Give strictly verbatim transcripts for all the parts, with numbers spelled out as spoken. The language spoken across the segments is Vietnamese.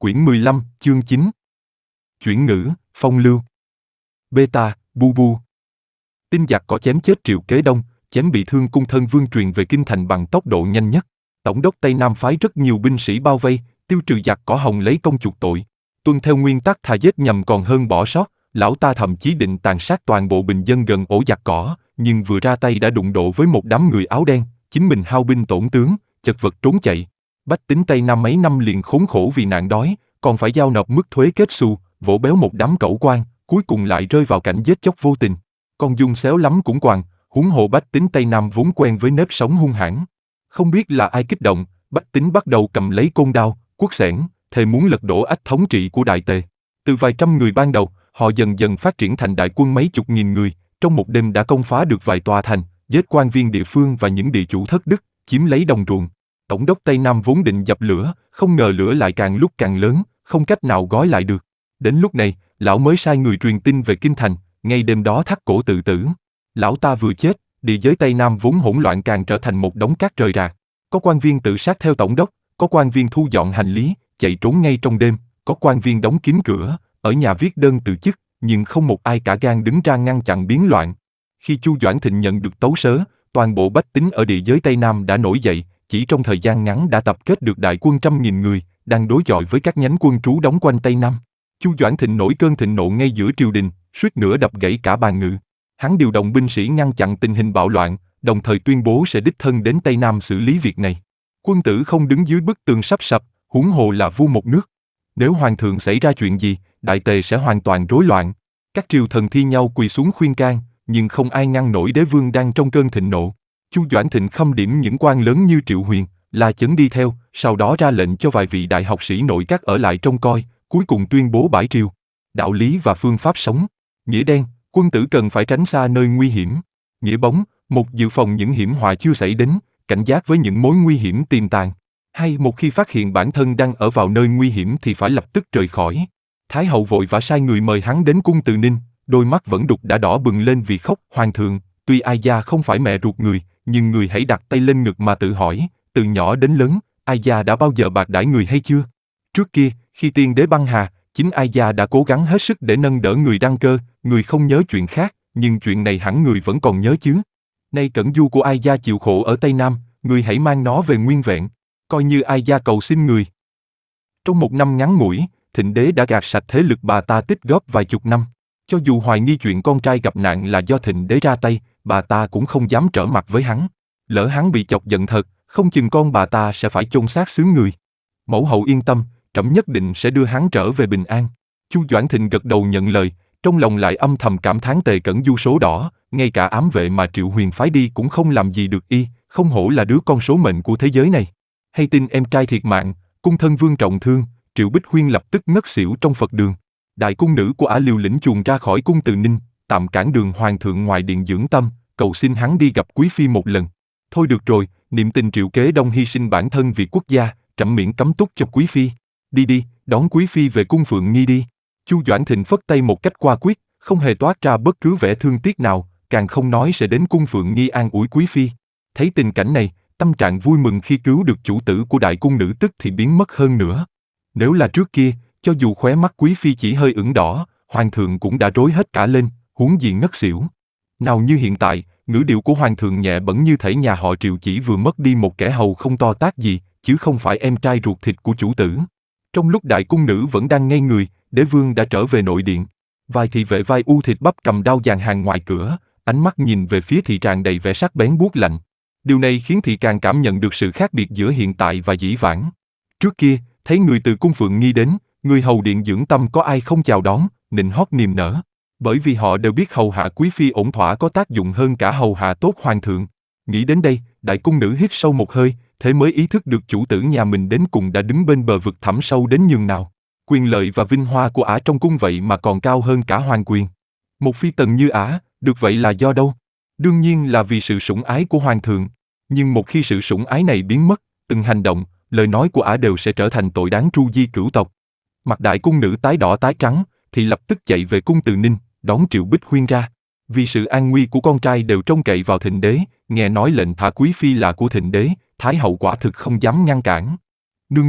Quyển mười lăm, chương chín. Chuyển ngữ, phong lưu. Beta, bu bu. Tin giặc có chém chết Triệu Kế Đông, chém bị thương cung thân vương truyền về kinh thành bằng tốc độ nhanh nhất. Tổng đốc Tây Nam phái rất nhiều binh sĩ bao vây, tiêu trừ giặc cỏ Hồng lấy công chuộc tội. Tuân theo nguyên tắc thà giết nhầm còn hơn bỏ sót, lão ta thậm chí định tàn sát toàn bộ bình dân gần ổ giặc cỏ, nhưng vừa ra tay đã đụng độ với một đám người áo đen, chính mình hao binh tổn tướng, chật vật trốn chạy. Bách tính Tây Nam mấy năm liền khốn khổ vì nạn đói, còn phải giao nộp mức thuế kết xù, vỗ béo một đám cẩu quan, cuối cùng lại rơi vào cảnh giết chóc vô tình. Con Dung xéo lắm cũng quàng, huống hồ bách tính Tây Nam vốn quen với nếp sống hung hãn. Không biết là ai kích động, bách tính bắt đầu cầm lấy côn đao, cuốc xẻng, thề muốn lật đổ ách thống trị của Đại Tề. Từ vài trăm người ban đầu, họ dần dần phát triển thành đại quân mấy chục nghìn người, trong một đêm đã công phá được vài tòa thành, giết quan viên địa phương và những địa chủ thất đức, chiếm lấy đồng ruộng. Tổng đốc Tây Nam vốn định dập lửa, không ngờ lửa lại càng lúc càng lớn, không cách nào gói lại được. Đến lúc này, lão mới sai người truyền tin về kinh thành, ngay đêm đó thắt cổ tự tử. Lão ta vừa chết, địa giới Tây Nam vốn hỗn loạn càng trở thành một đống cát rời rạc. Có quan viên tự sát theo tổng đốc, có quan viên thu dọn hành lý, chạy trốn ngay trong đêm, có quan viên đóng kín cửa, ở nhà viết đơn từ chức, nhưng không một ai cả gan đứng ra ngăn chặn biến loạn. Khi Chu Doãn Thịnh nhận được tấu sớ, toàn bộ bách tính ở địa giới Tây Nam đã nổi dậy, chỉ trong thời gian ngắn đã tập kết được đại quân trăm nghìn người, đang đối chọi với các nhánh quân trú đóng quanh Tây Nam. Chu Doãn Thịnh nổi cơn thịnh nộ ngay giữa triều đình, suýt nữa đập gãy cả bàn ngự. Hắn điều động binh sĩ ngăn chặn tình hình bạo loạn, đồng thời tuyên bố sẽ đích thân đến Tây Nam xử lý việc này. Quân tử không đứng dưới bức tường sắp sập, huống hồ là vua một nước. Nếu hoàng thượng xảy ra chuyện gì, Đại Tề sẽ hoàn toàn rối loạn. Các triều thần thi nhau quỳ xuống khuyên can, nhưng không ai ngăn nổi đế vương đang trong cơn thịnh nộ. Chu Doãn Thịnh khâm điểm những quan lớn như Triệu Huyền, La Chấn đi theo, sau đó ra lệnh cho vài vị đại học sĩ nội các ở lại trông coi, cuối cùng tuyên bố bãi triều. Đạo lý và phương pháp sống. Nghĩa đen, quân tử cần phải tránh xa nơi nguy hiểm. Nghĩa bóng, một dự phòng những hiểm họa chưa xảy đến, cảnh giác với những mối nguy hiểm tiềm tàng. Hay một khi phát hiện bản thân đang ở vào nơi nguy hiểm thì phải lập tức rời khỏi. Thái hậu vội vã sai người mời hắn đến cung Từ Ninh, đôi mắt vẫn đục đã đỏ bừng lên vì khóc. Hoàng thượng, tuy Ai Gia không phải mẹ ruột người, nhưng người hãy đặt tay lên ngực mà tự hỏi, từ nhỏ đến lớn, Ai Gia đã bao giờ bạc đãi người hay chưa? Trước kia, khi tiên đế băng hà, chính Ai Gia đã cố gắng hết sức để nâng đỡ người đăng cơ, người không nhớ chuyện khác, nhưng chuyện này hẳn người vẫn còn nhớ chứ. Nay cẩn du của Ai Gia chịu khổ ở Tây Nam, người hãy mang nó về nguyên vẹn, coi như Ai Gia cầu xin người. Trong một năm ngắn ngủi, Thịnh đế đã gạt sạch thế lực bà ta tích góp vài chục năm. Cho dù hoài nghi chuyện con trai gặp nạn là do Thịnh đế ra tay, bà ta cũng không dám trở mặt với hắn. Lỡ hắn bị chọc giận thật, không chừng con bà ta sẽ phải chôn xác xứ người. Mẫu hậu yên tâm, trẫm nhất định sẽ đưa hắn trở về bình an. Chu Doãn Thịnh gật đầu nhận lời, trong lòng lại âm thầm cảm thán Tề Cẩn Du số đỏ, ngay cả ám vệ mà Triệu Huyền phái đi cũng không làm gì được y, không hổ là đứa con số mệnh của thế giới này. Hay tin em trai thiệt mạng, cung thân vương trọng thương, Triệu Bích Huyên lập tức ngất xỉu trong Phật đường. Đại cung nữ của ả liều lĩnh chuồn ra khỏi cung Từ Ninh, tạm cản đường hoàng thượng ngoài điện dưỡng tâm, cầu xin hắn đi gặp quý phi một lần. Thôi được rồi, niệm tình Triệu Kế Đông hy sinh bản thân vì quốc gia, trẫm miễn cấm túc cho quý phi. Đi đi, đón quý phi về cung Phượng Nghi đi. Chu Doãn Thịnh phất tay một cách qua quyết, không hề toát ra bất cứ vẻ thương tiếc nào, càng không nói sẽ đến cung Phượng Nghi an ủi quý phi. Thấy tình cảnh này, tâm trạng vui mừng khi cứu được chủ tử của đại cung nữ tức thì biến mất hơn nữa. Nếu là trước kia, cho dù khóe mắt quý phi chỉ hơi ửng đỏ, hoàng thượng cũng đã rối hết cả lên, huống gì ngất xỉu. Nào như hiện tại, ngữ điệu của hoàng thượng nhẹ bẫng như thể nhà họ Triệu chỉ vừa mất đi một kẻ hầu không to tát gì, chứ không phải em trai ruột thịt của chủ tử. Trong lúc đại cung nữ vẫn đang ngây người, đế vương đã trở về nội điện. Vài thị vệ vai u thịt bắp cầm đao dàn hàng ngoài cửa, ánh mắt nhìn về phía thị tràng đầy vẻ sắc bén buốt lạnh. Điều này khiến thị càng cảm nhận được sự khác biệt giữa hiện tại và dĩ vãng. Trước kia, thấy người từ cung Phượng Nghi đến, người hầu điện dưỡng tâm có ai không chào đón, nịnh hót niềm nở. Bởi vì họ đều biết hầu hạ quý phi ổn thỏa có tác dụng hơn cả hầu hạ tốt hoàng thượng. Nghĩ đến đây, đại cung nữ hít sâu một hơi, thế mới ý thức được chủ tử nhà mình đến cùng đã đứng bên bờ vực thẳm sâu đến nhường nào. Quyền lợi và vinh hoa của ả trong cung vậy mà còn cao hơn cả hoàng quyền. Một phi tần như ả, được vậy là do đâu? Đương nhiên là vì sự sủng ái của hoàng thượng. Nhưng một khi sự sủng ái này biến mất, từng hành động, lời nói của ả đều sẽ trở thành tội đáng tru di cửu tộc. Mặt đại cung nữ tái đỏ tái trắng, thì lập tức chạy về cung Từ Ninh, đón Triệu Bích Huyên ra. Vì sự an nguy của con trai đều trông cậy vào Thịnh đế, nghe nói lệnh thả quý phi là của Thịnh đế, Thái hậu quả thực không dám ngăn cản. Nương nương,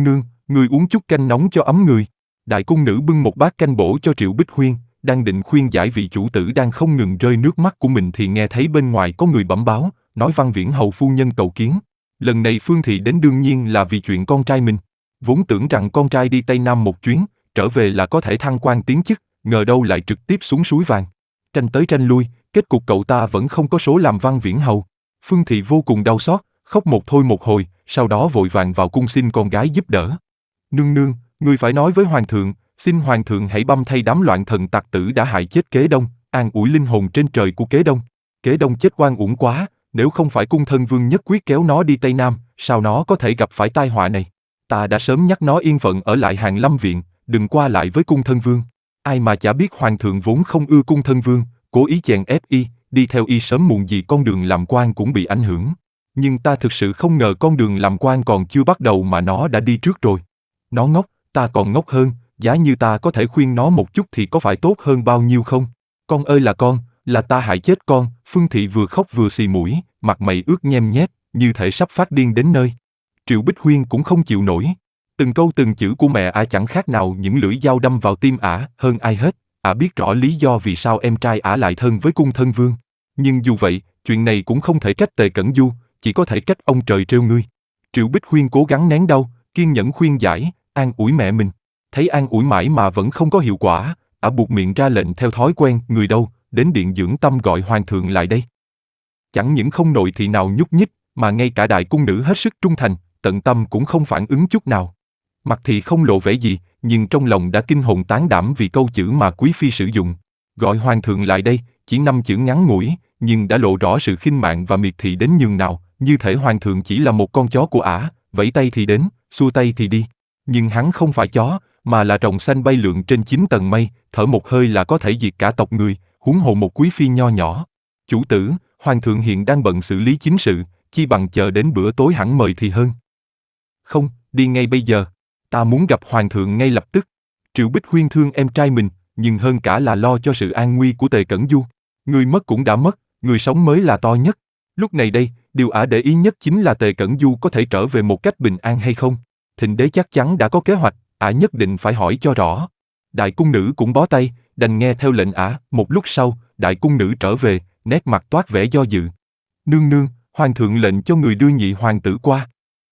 ngươi uống chút canh nóng cho ấm người. Đại cung nữ bưng một bát canh bổ cho Triệu Bích Huyên, đang định khuyên giải vị chủ tử đang không ngừng rơi nước mắt của mình thì nghe thấy bên ngoài có người bẩm báo, nói Văn Viễn hầu phu nhân cầu kiến. Lần này Phương Thị đến đương nhiên là vì chuyện con trai mình. Vốn tưởng rằng con trai đi Tây Nam một chuyến, trở về là có thể thăng quan tiến chức, ngờ đâu lại trực tiếp xuống suối vàng. Tranh tới tranh lui, kết cục cậu ta vẫn không có số làm Văn Viễn hầu. Phương Thị vô cùng đau xót, khóc một thôi một hồi, sau đó vội vàng vào cung xin con gái giúp đỡ. Nương nương, ngươi phải nói với hoàng thượng, xin hoàng thượng hãy băm thay đám loạn thần tặc tử đã hại chết Kế Đông, an ủi linh hồn trên trời của Kế Đông. Kế Đông chết oan uổng quá, nếu không phải cung thân vương nhất quyết kéo nó đi Tây Nam, sao nó có thể gặp phải tai họa này? Ta đã sớm nhắc nó yên phận ở lại Hàng Lâm viện, đừng qua lại với cung thân vương. Ai mà chả biết hoàng thượng vốn không ưa cung thân vương, cố ý chèn ép y, đi theo y sớm muộn gì con đường làm quan cũng bị ảnh hưởng. Nhưng ta thực sự không ngờ con đường làm quan còn chưa bắt đầu mà nó đã đi trước rồi. Nó ngốc, ta còn ngốc hơn, giá như ta có thể khuyên nó một chút thì có phải tốt hơn bao nhiêu không? Con ơi là con, là ta hại chết con. Phương Thị vừa khóc vừa xì mũi, mặt mày ướt nhem nhét, như thể sắp phát điên đến nơi. Triệu Bích Huyên cũng không chịu nổi. Từng câu từng chữ của mẹ ả chẳng khác nào những lưỡi dao đâm vào tim ả. Hơn ai hết, ả biết rõ lý do vì sao em trai ả lại thân với cung thân vương. Nhưng dù vậy, chuyện này cũng không thể trách Tề Cẩn Du, chỉ có thể trách ông trời trêu ngươi. Triệu Bích Huyên cố gắng nén đau, kiên nhẫn khuyên giải, an ủi mẹ mình. Thấy an ủi mãi mà vẫn không có hiệu quả, ả buộc miệng ra lệnh theo thói quen, người đâu, đến điện dưỡng tâm gọi hoàng thượng lại đây. Chẳng những không nội thị nào nhúc nhích, mà ngay cả đại cung nữ hết sức trung thành, tận tâm cũng không phản ứng chút nào. Mặt thì không lộ vẻ gì, nhưng trong lòng đã kinh hồn tán đảm vì câu chữ mà quý phi sử dụng. Gọi hoàng thượng lại đây, chỉ năm chữ ngắn ngủi, nhưng đã lộ rõ sự khinh mạn và miệt thị đến nhường nào, như thể hoàng thượng chỉ là một con chó của ả, vẫy tay thì đến, xua tay thì đi. Nhưng hắn không phải chó, mà là rồng xanh bay lượn trên chín tầng mây, thở một hơi là có thể diệt cả tộc người, huống hồ một quý phi nho nhỏ. Chủ tử, hoàng thượng hiện đang bận xử lý chính sự, chi bằng chờ đến bữa tối hẳn mời thì hơn. Không, đi ngay bây giờ. Ta muốn gặp hoàng thượng ngay lập tức. Triệu Bích Huyên thương em trai mình, nhưng hơn cả là lo cho sự an nguy của Tề Cẩn Du. Người mất cũng đã mất, người sống mới là to nhất. Lúc này đây, điều ả để ý nhất chính là Tề Cẩn Du có thể trở về một cách bình an hay không. Thịnh đế chắc chắn đã có kế hoạch, ả nhất định phải hỏi cho rõ. Đại cung nữ cũng bó tay, đành nghe theo lệnh ả. Một lúc sau, đại cung nữ trở về, nét mặt toát vẻ do dự. Nương nương, hoàng thượng lệnh cho người đưa nhị hoàng tử qua.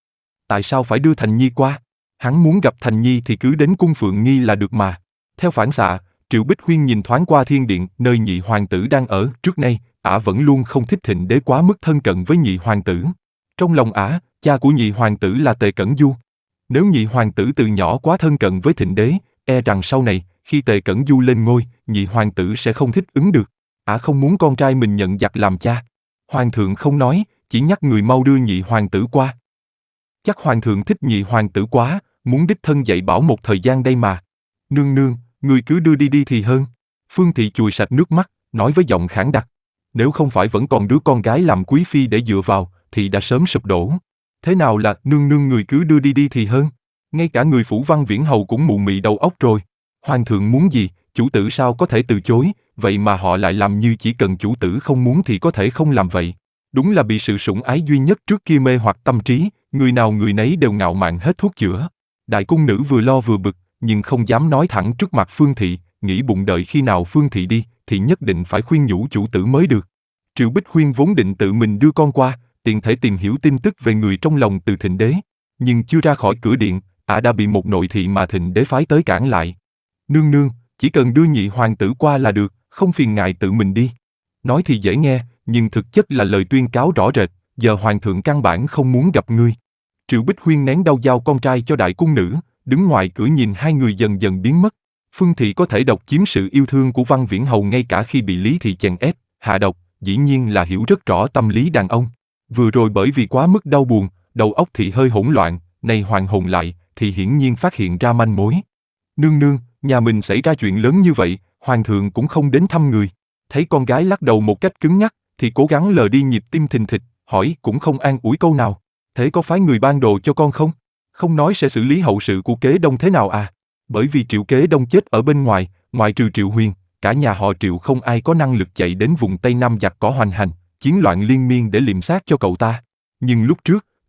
Tại sao phải đưa Thành Nhi qua? Hắn muốn gặp Thành Nhi thì cứ đến cung Phượng Nghi là được mà. Theo phản xạ, Triệu Bích Huyên nhìn thoáng qua thiên điện, nơi nhị hoàng tử đang ở. Trước nay, ả vẫn luôn không thích Thịnh đế quá mức thân cận với nhị hoàng tử. Trong lòng ả, cha của nhị hoàng tử là Tề Cẩn Du. Nếu nhị hoàng tử từ nhỏ quá thân cận với Thịnh đế, e rằng sau này, khi Tề Cẩn Du lên ngôi, nhị hoàng tử sẽ không thích ứng được. Ả không muốn con trai mình nhận giặc làm cha. Hoàng thượng không nói, chỉ nhắc người mau đưa nhị hoàng tử qua. Chắc hoàng thượng thích nhị hoàng tử quá, muốn đích thân dạy bảo một thời gian đây mà. Nương nương, người cứ đưa đi đi thì hơn. Phương Thị chùi sạch nước mắt, nói với giọng khản đặc. Nếu không phải vẫn còn đứa con gái làm quý phi để dựa vào, thì đã sớm sụp đổ. Thế nào là nương nương người cứ đưa đi đi thì hơn? Ngay cả người phủ Văn Viễn hầu cũng mụ mị đầu óc rồi. Hoàng thượng muốn gì, chủ tử sao có thể từ chối, vậy mà họ lại làm như chỉ cần chủ tử không muốn thì có thể không làm vậy. Đúng là bị sự sủng ái duy nhất trước kia mê hoặc tâm trí, người nào người nấy đều ngạo mạn hết thuốc chữa. Đại cung nữ vừa lo vừa bực, nhưng không dám nói thẳng trước mặt Phương Thị, nghĩ bụng đợi khi nào Phương Thị đi, thì nhất định phải khuyên nhủ chủ tử mới được. Triệu Bích Huyên vốn định tự mình đưa con qua, tiện thể tìm hiểu tin tức về người trong lòng từ Thịnh đế. Nhưng chưa ra khỏi cửa điện, ả đã bị một nội thị mà Thịnh đế phái tới cản lại. Nương nương, chỉ cần đưa nhị hoàng tử qua là được, không phiền ngài tự mình đi. Nói thì dễ nghe, nhưng thực chất là lời tuyên cáo rõ rệt, giờ hoàng thượng căn bản không muốn gặp ngươi. Triệu Bích Huyên nén đau giao con trai cho đại cung nữ, đứng ngoài cửa nhìn hai người dần dần biến mất. Phương Thị có thể độc chiếm sự yêu thương của Văn Viễn hầu ngay cả khi bị Lý Thị chèn ép, hạ độc, dĩ nhiên là hiểu rất rõ tâm lý đàn ông. Vừa rồi bởi vì quá mức đau buồn, đầu óc Thị hơi hỗn loạn, nay hoàn hồn lại, thì hiển nhiên phát hiện ra manh mối. Nương nương, nhà mình xảy ra chuyện lớn như vậy, hoàng thượng cũng không đến thăm người. Thấy con gái lắc đầu một cách cứng nhắc, thì cố gắng lờ đi nhịp tim thình thịch, hỏi cũng không an ủi câu nào. Thế có phái người ban đồ cho con không? Không nói sẽ xử lý hậu sự của Kế Đông thế nào à? Bởi vì Triệu Kế Đông chết ở bên ngoài, ngoại trừ Triệu Huyền, cả nhà họ Triệu không ai có năng lực chạy đến vùng Tây Nam giặc cỏ hoành hành, chiến loạn liên miên để liệm xác cho cậu ta. Nhưng lúc trước,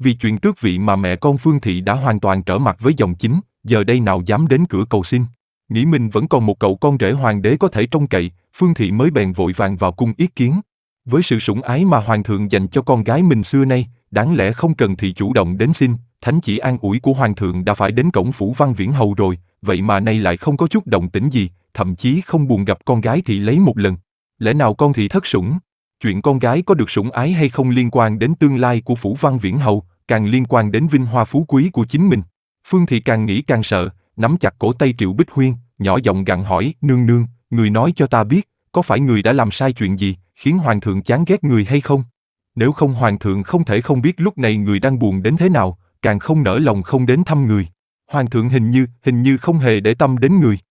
Vì chuyện tước vị mà mẹ con Phương Thị đã hoàn toàn trở mặt với dòng chính, giờ đây nào dám đến cửa cầu xin. Nghĩ mình vẫn còn một cậu con rể hoàng đế có thể trông cậy, Phương Thị mới bèn vội vàng vào cung yết kiến. Với sự sủng ái mà hoàng thượng dành cho con gái mình xưa nay, đáng lẽ không cần Thị chủ động đến xin, thánh chỉ an ủi của hoàng thượng đã phải đến cổng phủ Văn Viễn Hầu rồi, vậy mà nay lại không có chút động tĩnh gì, thậm chí không buồn gặp con gái Thị lấy một lần. Lẽ nào con Thị thất sủng? Chuyện con gái có được sủng ái hay không liên quan đến tương lai của phủ Văn Viễn Hầu, càng liên quan đến vinh hoa phú quý của chính mình. Phương Thị càng nghĩ càng sợ, nắm chặt cổ tay Triệu Bích Huyên, nhỏ giọng gặng hỏi, nương nương, người nói cho ta biết, có phải người đã làm sai chuyện gì, khiến hoàng thượng chán ghét người hay không? Nếu không hoàng thượng không thể không biết lúc này người đang buồn đến thế nào, càng không nỡ lòng không đến thăm người. Hoàng thượng hình như, hình như không hề để tâm đến người.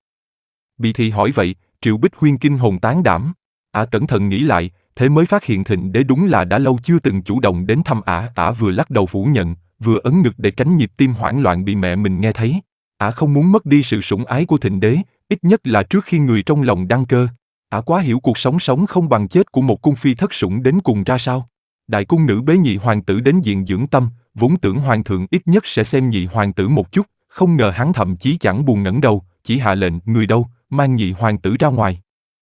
Bị Thị hỏi vậy, Triệu Bích Huyên kinh hồn tán đảm. Ả cẩn thận nghĩ lại, thế mới phát hiện Thịnh Đế đúng là đã lâu chưa từng chủ động đến thăm Ả. Ả vừa lắc đầu phủ nhận, vừa ấn ngực để tránh nhịp tim hoảng loạn bị mẹ mình nghe thấy. Ả không muốn mất đi sự sủng ái của Thịnh Đế, ít nhất là trước khi người trong lòng đăng cơ. Ả quá hiểu cuộc sống sống không bằng chết của một cung phi thất sủng đến cùng ra sao. Đại cung nữ bế nhị hoàng tử đến viện dưỡng tâm, vốn tưởng hoàng thượng ít nhất sẽ xem nhị hoàng tử một chút, không ngờ hắn thậm chí chẳng buồn ngẩng đầu, chỉ hạ lệnh, người đâu, mang nhị hoàng tử ra ngoài.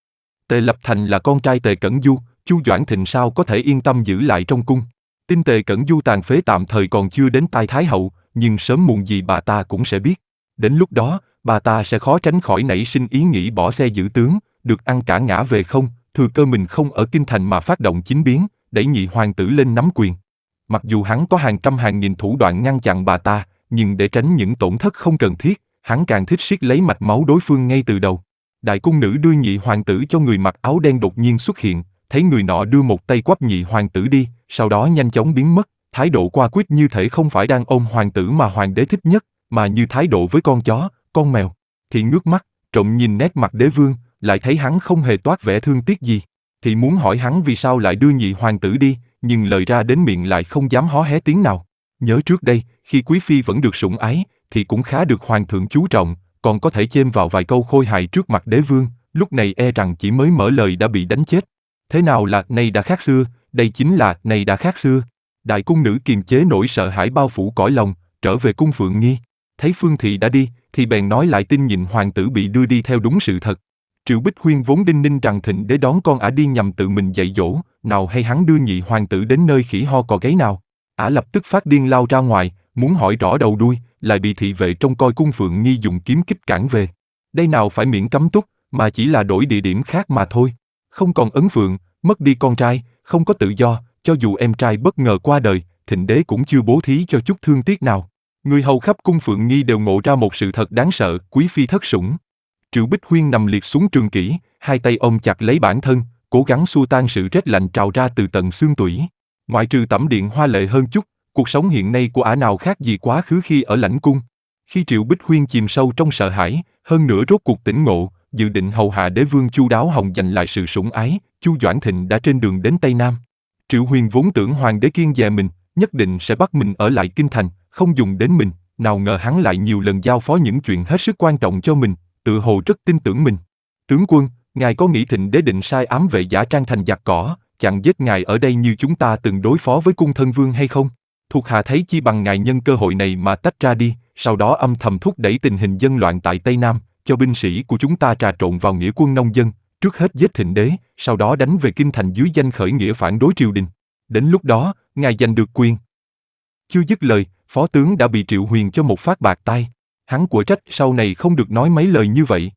Tề Lập Thành là con trai Tề Cẩn Du, Chu Doãn Thịnh sao có thể yên tâm giữ lại trong cung. Tin Tề Cẩn Du tàn phế tạm thời còn chưa đến tai Thái hậu, nhưng sớm muộn gì bà ta cũng sẽ biết. Đến lúc đó, bà ta sẽ khó tránh khỏi nảy sinh ý nghĩ bỏ xe giữ tướng, được ăn cả ngã về không, thừa cơ mình không ở kinh thành mà phát động chính biến, đẩy nhị hoàng tử lên nắm quyền. Mặc dù hắn có hàng trăm hàng nghìn thủ đoạn ngăn chặn bà ta, nhưng để tránh những tổn thất không cần thiết, hắn càng thích siết lấy mạch máu đối phương ngay từ đầu. Đại cung nữ đưa nhị hoàng tử cho người mặc áo đen đột nhiên xuất hiện, thấy người nọ đưa một tay quắp nhị hoàng tử đi, sau đó nhanh chóng biến mất, thái độ qua quýt như thể không phải đang ôm hoàng tử mà hoàng đế thích nhất, mà như thái độ với con chó, con mèo. Thì ngước mắt, trộm nhìn nét mặt đế vương, lại thấy hắn không hề toát vẻ thương tiếc gì. Thì muốn hỏi hắn vì sao lại đưa nhị hoàng tử đi, nhưng lời ra đến miệng lại không dám hó hé tiếng nào. Nhớ trước đây, khi quý phi vẫn được sủng ái, thì cũng khá được hoàng thượng chú trọng, còn có thể chêm vào vài câu khôi hài trước mặt đế vương, lúc này e rằng chỉ mới mở lời đã bị đánh chết. Thế nào là này đã khác xưa, đây chính là này đã khác xưa. Đại cung nữ kiềm chế nỗi sợ hãi bao phủ cõi lòng, trở về cung Phượng Nghi. Thấy Phương Thị đã đi, thì bèn nói lại tin nhịn hoàng tử bị đưa đi theo đúng sự thật. Triệu Bích Huyên vốn đinh ninh rằng Thịnh Đế đón con Ả đi nhằm tự mình dạy dỗ, nào hay hắn đưa nhị hoàng tử đến nơi khỉ ho cò gáy nào. Ả lập tức phát điên lao ra ngoài, muốn hỏi rõ đầu đuôi, lại bị thị vệ trông coi cung Phượng Nghi dùng kiếm kích cản về. Đây nào phải miễn cấm túc, mà chỉ là đổi địa điểm khác mà thôi. Không còn ấn phượng, mất đi con trai, không có tự do, cho dù em trai bất ngờ qua đời, Thịnh Đế cũng chưa bố thí cho chút thương tiếc nào. Người hầu khắp cung Phượng Nghi đều ngộ ra một sự thật đáng sợ, quý phi thất sủng. Triệu Bích Huyên nằm liệt xuống trường kỷ, hai tay ôm chặt lấy bản thân, cố gắng xua tan sự rét lạnh trào ra từ tận xương tủy. Ngoại trừ tẩm điện hoa lệ hơn chút, cuộc sống hiện nay của ả nào khác gì quá khứ khi ở lãnh cung. Khi Triệu Bích Huyên chìm sâu trong sợ hãi, hơn nữa rốt cuộc tỉnh ngộ, dự định hầu hạ đế vương Chu Đáo Hồng giành lại sự sủng ái, Chu Doãn Thịnh đã trên đường đến Tây Nam. Triệu Huyền vốn tưởng hoàng đế kiêng dè mình, nhất định sẽ bắt mình ở lại kinh thành, không dùng đến mình, nào ngờ hắn lại nhiều lần giao phó những chuyện hết sức quan trọng cho mình, tự hồ rất tin tưởng mình. Tướng quân, ngài có nghĩ Thịnh Đế định sai ám vệ giả trang thành giặc cỏ, chặn giết ngài ở đây như chúng ta từng đối phó với cung thân vương hay không? Thuộc hạ thấy chi bằng ngài nhân cơ hội này mà tách ra đi, sau đó âm thầm thúc đẩy tình hình dân loạn tại Tây Nam, cho binh sĩ của chúng ta trà trộn vào nghĩa quân nông dân, trước hết giết Thịnh Đế, sau đó đánh về kinh thành dưới danh khởi nghĩa phản đối triều đình. Đến lúc đó, ngài giành được quyền. Chưa dứt lời, phó tướng đã bị Triệu Huyền cho một phát bạc tai. Hắn của trách sau này không được nói mấy lời như vậy.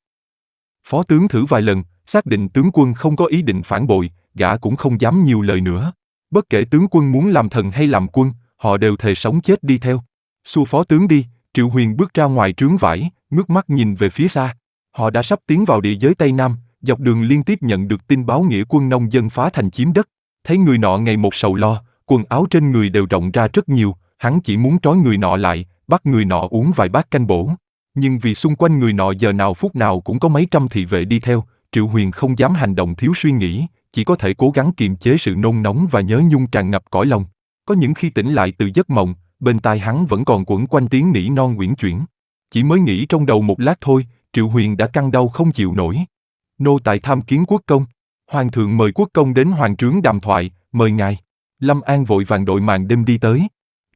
Phó tướng thử vài lần, xác định tướng quân không có ý định phản bội, gã cũng không dám nhiều lời nữa. Bất kể tướng quân muốn làm thần hay làm quân, họ đều thề sống chết đi theo. Xua phó tướng đi, Triệu Huyền bước ra ngoài trướng vải, ngước mắt nhìn về phía xa. Họ đã sắp tiến vào địa giới Tây Nam, dọc đường liên tiếp nhận được tin báo nghĩa quân nông dân phá thành chiếm đất. Thấy người nọ ngày một sầu lo, quần áo trên người đều rộng ra rất nhiều, hắn chỉ muốn trói người nọ lại, bắt người nọ uống vài bát canh bổ. Nhưng vì xung quanh người nọ giờ nào phút nào cũng có mấy trăm thị vệ đi theo, Triệu Huyền không dám hành động thiếu suy nghĩ, chỉ có thể cố gắng kiềm chế sự nôn nóng và nhớ nhung tràn ngập cõi lòng. Có những khi tỉnh lại từ giấc mộng, bên tai hắn vẫn còn quẩn quanh tiếng nỉ non uyển chuyển. Chỉ mới nghĩ trong đầu một lát thôi, Triệu Huyền đã căng đau không chịu nổi. Nô tài tham kiến quốc công. Hoàng thượng mời quốc công đến hoàng trướng đàm thoại, mời ngài. Lâm An vội vàng đội màn đêm đi tới.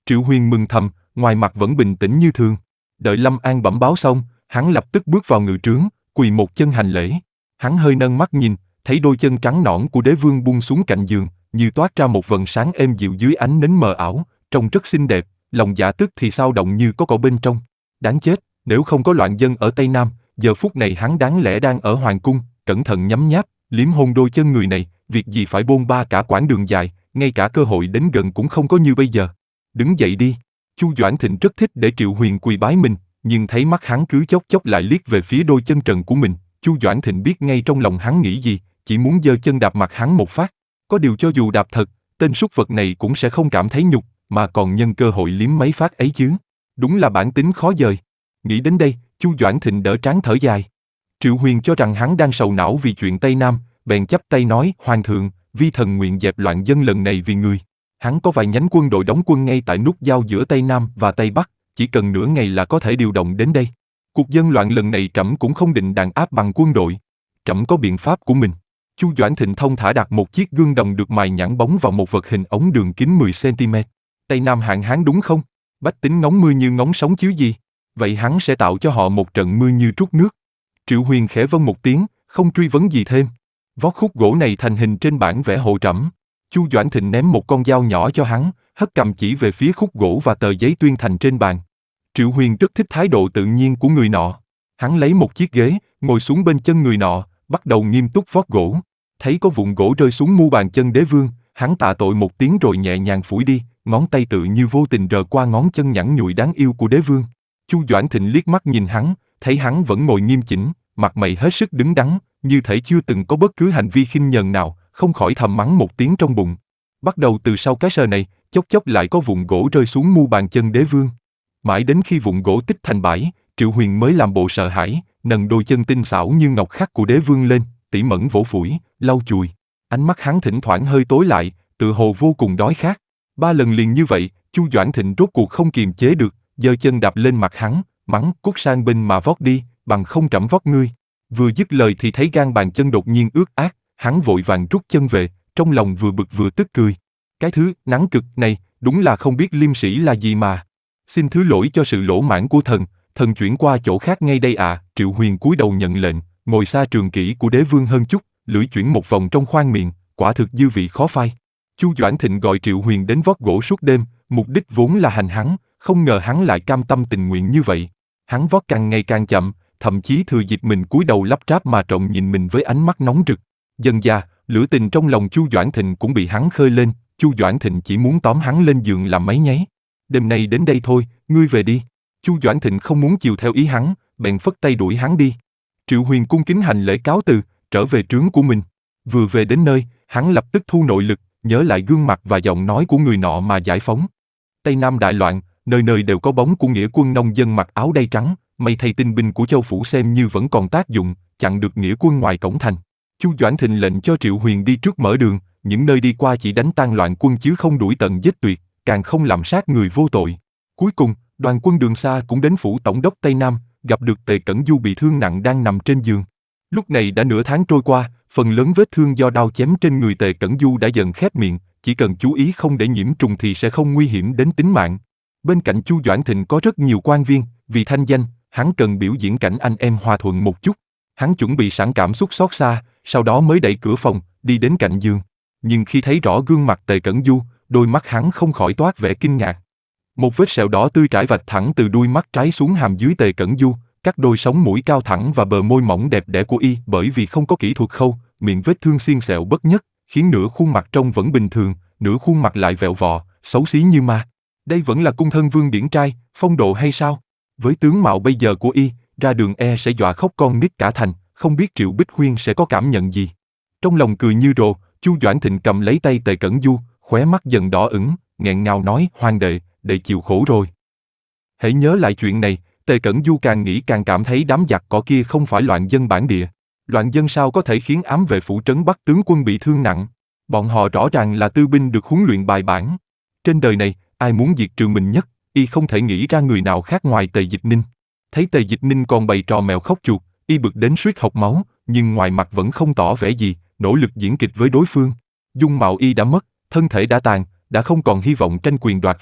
Triệu Huyền mừng thầm, ngoài mặt vẫn bình tĩnh như thường. Đợi Lâm An bẩm báo xong, hắn lập tức bước vào ngự trướng, quỳ một chân hành lễ. Hắn hơi nâng mắt nhìn, thấy đôi chân trắng nõn của đế vương buông xuống cạnh giường, như toát ra một vầng sáng êm dịu dưới ánh nến mờ ảo, trông rất xinh đẹp, lòng dạ tức thì sao động như có cỏ bên trong. Đáng chết, nếu không có loạn dân ở Tây Nam, giờ phút này hắn đáng lẽ đang ở hoàng cung, cẩn thận nhấm nháp, liếm hôn đôi chân người này, việc gì phải bôn ba cả quãng đường dài, ngay cả cơ hội đến gần cũng không có như bây giờ. Đứng dậy đi. Chu Doãn Thịnh rất thích để Triệu Huyền quỳ bái mình, nhưng thấy mắt hắn cứ chốc chốc lại liếc về phía đôi chân trần của mình, Chu Doãn Thịnh biết ngay trong lòng hắn nghĩ gì, chỉ muốn giơ chân đạp mặt hắn một phát. Có điều cho dù đạp thật, tên súc vật này cũng sẽ không cảm thấy nhục, mà còn nhân cơ hội liếm mấy phát ấy chứ. Đúng là bản tính khó dời. Nghĩ đến đây, Chu Doãn Thịnh đỡ trán thở dài. Triệu Huyền cho rằng hắn đang sầu não vì chuyện Tây Nam, bèn chắp tay nói: Hoàng thượng, vi thần nguyện dẹp loạn dân lần này vì người. Hắn có vài nhánh quân đội đóng quân ngay tại nút giao giữa Tây Nam và Tây Bắc, chỉ cần nửa ngày là có thể điều động đến đây. Cuộc dân loạn lần này trẫm cũng không định đàn áp bằng quân đội. Trẫm có biện pháp của mình. Chu Doãn Thịnh thông thả đặt một chiếc gương đồng được mài nhẵn bóng vào một vật hình ống đường kính mười xăng-ti-mét. Tây Nam hạn hán đúng không? Bách tính ngóng mưa như ngóng sóng chứ gì. Vậy hắn sẽ tạo cho họ một trận mưa như trút nước. Triệu Huyền khẽ vâng một tiếng, không truy vấn gì thêm. Vót khúc gỗ này thành hình trên bản vẽ hộ trẫm. Chu Doãn Thịnh ném một con dao nhỏ cho hắn, hất cầm chỉ về phía khúc gỗ và tờ giấy tuyên thành trên bàn. Triệu Huyền rất thích thái độ tự nhiên của người nọ. Hắn lấy một chiếc ghế, ngồi xuống bên chân người nọ, bắt đầu nghiêm túc vót gỗ. Thấy có vụn gỗ rơi xuống mu bàn chân đế vương, hắn tạ tội một tiếng rồi nhẹ nhàng phủi đi, ngón tay tự như vô tình rờ qua ngón chân nhẵn nhụi đáng yêu của đế vương. Chu Doãn Thịnh liếc mắt nhìn hắn, thấy hắn vẫn ngồi nghiêm chỉnh, mặt mày hết sức đứng đắn, như thể chưa từng có bất cứ hành vi khinh nhờn nào, không khỏi thầm mắng một tiếng trong bụng. Bắt đầu từ sau cái sờ này, chốc chốc lại có vụn gỗ rơi xuống mu bàn chân đế vương. Mãi đến khi vụn gỗ tích thành bãi, Triệu Huyền mới làm bộ sợ hãi, nâng đôi chân tinh xảo như ngọc khắc của đế vương lên, tỉ mẩn vỗ phủi, lau chùi. Ánh mắt hắn thỉnh thoảng hơi tối lại, tựa hồ vô cùng đói khát. Ba lần liền như vậy, Chu Doãn Thịnh rốt cuộc không kiềm chế được, giơ chân đạp lên mặt hắn, mắng: cút sang bên mà vót đi, bằng không trẫm vót ngươi. Vừa dứt lời thì thấy gang bàn chân đột nhiên ướt át, hắn vội vàng rút chân về, trong lòng vừa bực vừa tức cười. Cái thứ nắng cực này, đúng là không biết liêm sĩ là gì mà. Xin thứ lỗi cho sự lỗ mãn của thần, thần chuyển qua chỗ khác ngay đây ạ. À. Triệu Huyền cúi đầu nhận lệnh, ngồi xa trường kỷ của đế vương hơn chút, lưỡi chuyển một vòng trong khoang miệng, quả thực dư vị khó phai. Chu Doãn Thịnh gọi Triệu Huyền đến vót gỗ suốt đêm, mục đích vốn là hành hắn, không ngờ hắn lại cam tâm tình nguyện như vậy. Hắn vót càng ngày càng chậm, thậm chí thừa dịp mình cúi đầu lắp ráp mà trộm nhìn mình với ánh mắt nóng rực. Dần dà, lửa tình trong lòng Chu Doãn Thịnh cũng bị hắn khơi lên. Chu Doãn Thịnh chỉ muốn tóm hắn lên giường làm mấy nháy. Đêm nay đến đây thôi, ngươi về đi. Chu Doãn Thịnh không muốn chiều theo ý hắn, bèn phất tay đuổi hắn đi. Triệu Huyền cung kính hành lễ cáo từ, trở về trướng của mình. Vừa về đến nơi, hắn lập tức thu nội lực, nhớ lại gương mặt và giọng nói của người nọ mà giải phóng. Tây Nam đại loạn, nơi nơi đều có bóng của nghĩa quân nông dân mặc áo đay trắng, may thay tinh binh của Châu phủ xem như vẫn còn tác dụng, chặn được nghĩa quân ngoài cổng thành. Chu Doãn Thịnh lệnh cho Triệu Huyền đi trước mở đường, những nơi đi qua chỉ đánh tan loạn quân chứ không đuổi tận giết tuyệt, càng không làm sát người vô tội. Cuối cùng, đoàn quân Đường Xa cũng đến phủ tổng đốc Tây Nam, gặp được Tề Cẩn Du bị thương nặng đang nằm trên giường. Lúc này đã nửa tháng trôi qua, phần lớn vết thương do đao chém trên người Tề Cẩn Du đã dần khép miệng, chỉ cần chú ý không để nhiễm trùng thì sẽ không nguy hiểm đến tính mạng. Bên cạnh Chu Doãn Thịnh có rất nhiều quan viên, vì thanh danh, hắn cần biểu diễn cảnh anh em hòa thuận một chút. Hắn chuẩn bị sẵn cảm xúc xót xa, sau đó mới đẩy cửa phòng, đi đến cạnh giường. Nhưng khi thấy rõ gương mặt Tề Cẩn Du, đôi mắt hắn không khỏi toát vẻ kinh ngạc. Một vết sẹo đỏ tươi trải vạch thẳng từ đuôi mắt trái xuống hàm dưới Tề Cẩn Du, cắt đôi sống mũi cao thẳng và bờ môi mỏng đẹp đẽ của y. Bởi vì không có kỹ thuật khâu, miệng vết thương xiên sẹo bất nhất, khiến nửa khuôn mặt trông vẫn bình thường, nửa khuôn mặt lại vẹo vọ, xấu xí như ma. Đây vẫn là cung thân vương điển trai, phong độ hay sao? Với tướng mạo bây giờ của y, ra đường e sẽ dọa khóc con nít cả thành, không biết Triệu Bích Huyên sẽ có cảm nhận gì. Trong lòng cười như rồ, Chu Doãn Thịnh cầm lấy tay Tề Cẩn Du, khóe mắt dần đỏ ửng, nghẹn ngào nói: Hoàng đệ, đệ chịu khổ rồi. Hãy nhớ lại chuyện này, Tề Cẩn Du càng nghĩ càng cảm thấy đám giặc cỏ kia không phải loạn dân bản địa. Loạn dân sao có thể khiến ám vệ phủ trấn Bắc tướng quân bị thương nặng? Bọn họ rõ ràng là tư binh được huấn luyện bài bản. Trên đời này, ai muốn diệt trừ mình nhất, y không thể nghĩ ra người nào khác ngoài Tề Dịch Ninh. Thấy Tề Dịch Ninh còn bày trò mèo khóc chuột, y bực đến suýt hộc máu, nhưng ngoài mặt vẫn không tỏ vẻ gì, nỗ lực diễn kịch với đối phương. Dung mạo y đã mất, thân thể đã tàn, đã không còn hy vọng tranh quyền đoạt vị,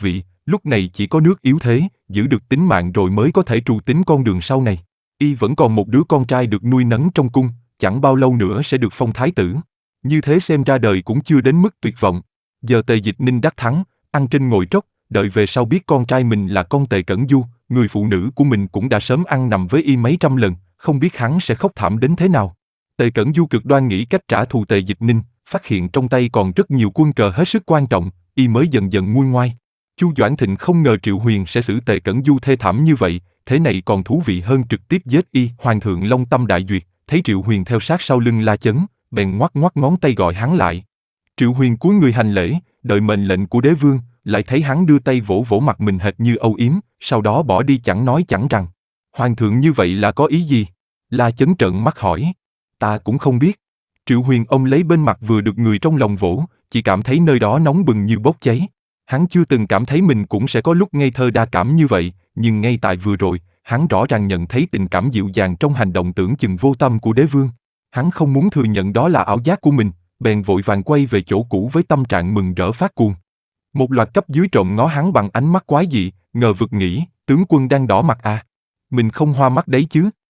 Lúc này chỉ có nước yếu thế, giữ được tính mạng rồi mới có thể trù tính con đường sau này. Y vẫn còn một đứa con trai được nuôi nấng trong cung, chẳng bao lâu nữa sẽ được phong thái tử. Như thế xem ra đời cũng chưa đến mức tuyệt vọng. Giờ Tề Dịch Ninh đắc thắng, ăn trên ngồi tróc, đợi về sau biết con trai mình là con Tề Cẩn Du, người phụ nữ của mình cũng đã sớm ăn nằm với y mấy trăm lần, không biết hắn sẽ khóc thảm đến thế nào. Tề Cẩn Du cực đoan nghĩ cách trả thù Tề Dịch Ninh, phát hiện trong tay còn rất nhiều quân cờ hết sức quan trọng, y mới dần dần nguôi ngoai. Chu Doãn Thịnh không ngờ Triệu Huyền sẽ xử Tề Cẩn Du thê thảm như vậy, thế này còn thú vị hơn trực tiếp giết y. Hoàng thượng Long Tâm đại duyệt, thấy Triệu Huyền theo sát sau lưng La Chấn, bèn ngoắc ngoắc ngón tay gọi hắn lại. Triệu Huyền cúi người hành lễ, đợi mệnh lệnh của đế vương, lại thấy hắn đưa tay vỗ vỗ mặt mình hệt như âu yếm, sau đó bỏ đi chẳng nói chẳng rằng. Hoàng thượng như vậy là có ý gì? La Chấn trợn mắt hỏi. Ta cũng không biết. Triệu Huyền ông lấy bên mặt vừa được người trong lòng vỗ, chỉ cảm thấy nơi đó nóng bừng như bốc cháy. Hắn chưa từng cảm thấy mình cũng sẽ có lúc ngây thơ đa cảm như vậy, nhưng ngay tại vừa rồi, hắn rõ ràng nhận thấy tình cảm dịu dàng trong hành động tưởng chừng vô tâm của đế vương. Hắn không muốn thừa nhận đó là ảo giác của mình, bèn vội vàng quay về chỗ cũ với tâm trạng mừng rỡ phát cuồng. Một loạt cấp dưới trộm ngó hắn bằng ánh mắt quái dị, ngờ vực nghĩ, tướng quân đang đỏ mặt à? Mình không hoa mắt đấy chứ?